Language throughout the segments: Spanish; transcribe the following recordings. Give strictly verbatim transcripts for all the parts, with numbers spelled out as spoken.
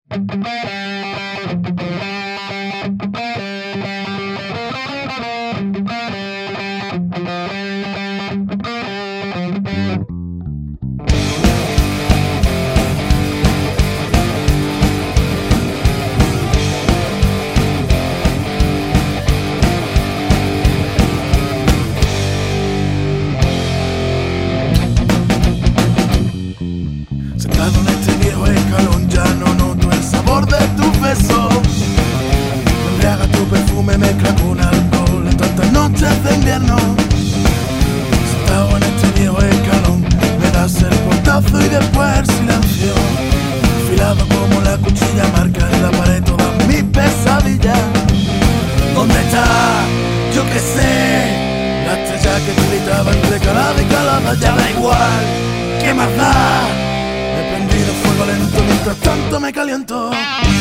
Sentado en este viejo escalón ya no noto el sabor de tu beso. Me embriaga tu perfume, mezcla con alcohol en tantas noches de invierno. Sentado en este viejo escalón me das el portazo y después el silencio. Afilado como la cuchilla marca en la pared todas mis pesadillas. ¿Dónde está? Yo qué sé. La estrella que gritaba entre calada y calada ya da igual. ¿Qué más da? He prendido fuego lento mientras tanto me caliento.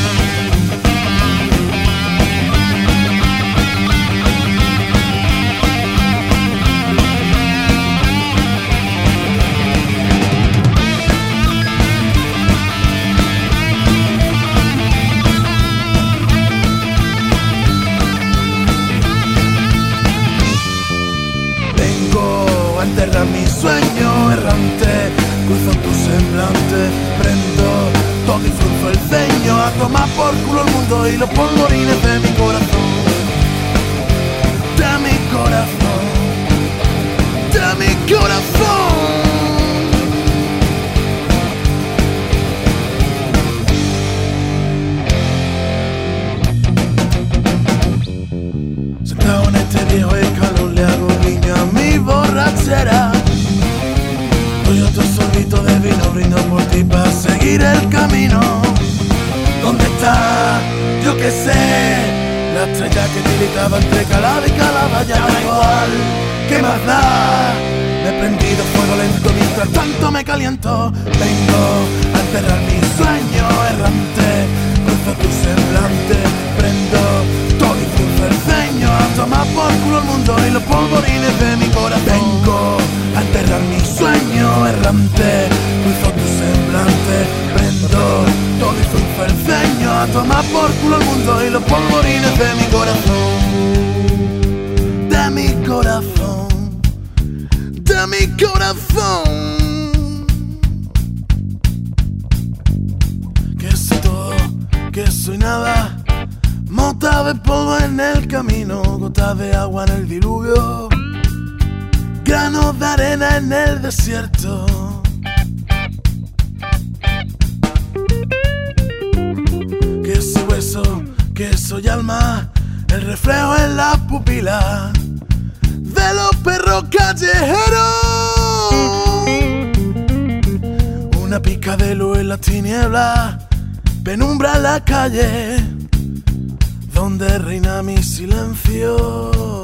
Vengo a enterrar mi sueño errante. Cruzo tu semblante, prendo todo y frunzo el ceño. A tomar por culo el mundo y los polvorines de mi corazón. De mi corazón, de mi corazón. Sentado en este viejo escalón le hago guiño a mi borrachera. Doy otro sorbito de vino, brindo por ti para seguir el camino. ¿Dónde está? Yo qué sé. La estrella que tiritaba entre calada y calada ya da igual. ¿Qué más da? Me he prendido fuego lento mientras tanto me caliento. Vengo a enterrar mi sueño errante. Cruzo tu semblante, prendo todo y frunzo el ceño. A tomar por culo el mundo y los polvorines de mi corazón. Vengo a enterrar mi sueño errante. Cruzo tu semblante, prendo todo y frunzo el ceño. A tomar por culo el mundo y los polvorines de mi corazón. De mi corazón, de mi corazón. Que soy todo, que soy nada. Mota de polvo en el camino, gotas de agua en el diluvio, granos de arena en el desierto. Que soy hueso, que soy alma, el reflejo en las pupilas de los perros callejeros. Una pizca de luz en las tinieblas, penumbra en la calle, donde reina mi silencio.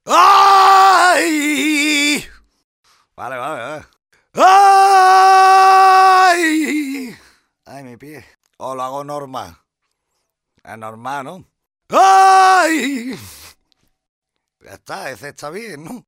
¡Ay! Vale, vale, vale. ¡Ay! Ay, mi pie. O lo hago normal. Es normal, ¿no? ¡Ay! Ya está, ese está bien, ¿no?